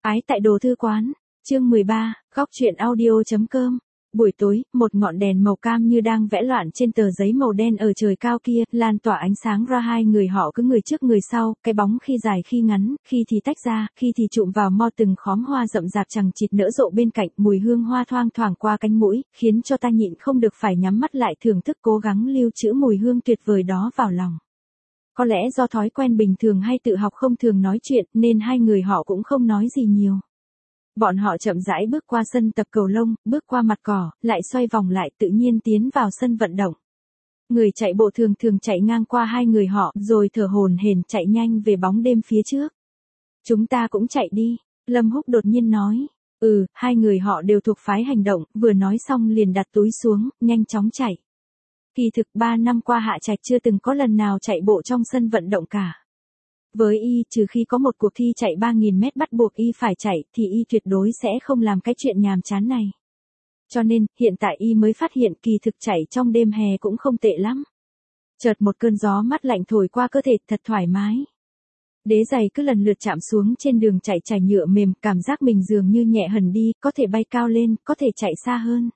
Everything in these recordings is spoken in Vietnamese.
Ái tại đồ thư quán, chương 13, góc truyện audio.com. Buổi tối, một ngọn đèn màu cam như đang vẽ loạn trên tờ giấy màu đen ở trời cao kia, lan tỏa ánh sáng ra hai người họ cứ người trước người sau, cái bóng khi dài khi ngắn, khi thì tách ra, khi thì chụm vào mo từng khóm hoa rậm rạp chằng chịt nở rộ bên cạnh, mùi hương hoa thoang thoảng qua cánh mũi, khiến cho ta nhịn không được phải nhắm mắt lại thưởng thức cố gắng lưu trữ mùi hương tuyệt vời đó vào lòng. Có lẽ do thói quen bình thường hay tự học không thường nói chuyện nên hai người họ cũng không nói gì nhiều. Bọn họ chậm rãi bước qua sân tập cầu lông, bước qua mặt cỏ, lại xoay vòng lại tự nhiên tiến vào sân vận động. Người chạy bộ thường thường chạy ngang qua hai người họ rồi thở hổn hển chạy nhanh về bóng đêm phía trước. Chúng ta cũng chạy đi, Lâm Húc đột nhiên nói. Hai người họ đều thuộc phái hành động, vừa nói xong liền đặt túi xuống, nhanh chóng chạy. Kỳ thực 3 năm qua Hạ Trạch chưa từng có lần nào chạy bộ trong sân vận động cả. Với y, trừ khi có một cuộc thi chạy 3.000 mét bắt buộc y phải chạy, thì y tuyệt đối sẽ không làm cái chuyện nhàm chán này. Cho nên, hiện tại y mới phát hiện kỳ thực chạy trong đêm hè cũng không tệ lắm. Chợt một cơn gió mát lạnh thổi qua cơ thể thật thoải mái. Đế giày cứ lần lượt chạm xuống trên đường chạy trải nhựa mềm, cảm giác mình dường như nhẹ hẳn đi, có thể bay cao lên, có thể chạy xa hơn.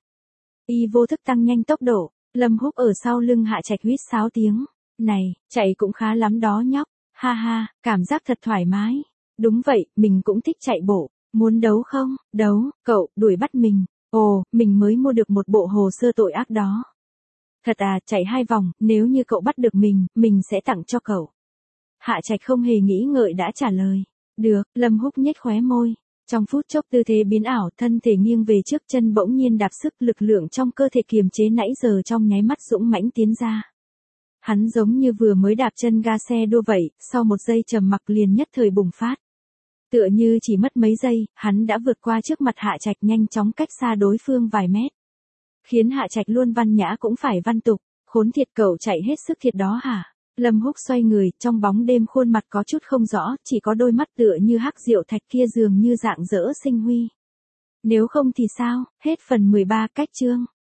Y vô thức tăng nhanh tốc độ, Lâm Húc ở sau lưng Hạ Trạch huýt sáo tiếng. Này, chạy cũng khá lắm đó nhóc. Ha ha, cảm giác thật thoải mái. Đúng vậy, mình cũng thích chạy bộ. Muốn đấu không? Đấu, cậu, đuổi bắt mình. Ồ, mình mới mua được một bộ hồ sơ tội ác đó. Thật à, chạy 2 vòng, nếu như cậu bắt được mình sẽ tặng cho cậu. Hạ Trạch không hề nghĩ ngợi đã trả lời. Được, Lâm Húc nhếch khóe môi. Trong phút chốc tư thế biến ảo, thân thể nghiêng về trước, chân bỗng nhiên đạp sức, lực lượng trong cơ thể kiềm chế nãy giờ trong nháy mắt dũng mãnh tiến ra. Hắn giống như vừa mới đạp chân ga xe đua vậy, sau một giây trầm mặc liền nhất thời bùng phát. Tựa như chỉ mất mấy giây, hắn đã vượt qua trước mặt Hạ Trạch, nhanh chóng cách xa đối phương vài mét. Khiến Hạ Trạch luôn văn nhã cũng phải văn tục, khốn thiệt, cậu chạy hết sức thiệt đó hả? Lâm Húc xoay người, trong bóng đêm khuôn mặt có chút không rõ, chỉ có đôi mắt tựa như hắc diệu thạch kia dường như rạng rỡ sinh huy. Nếu không thì sao? Hết phần 13 cách chương.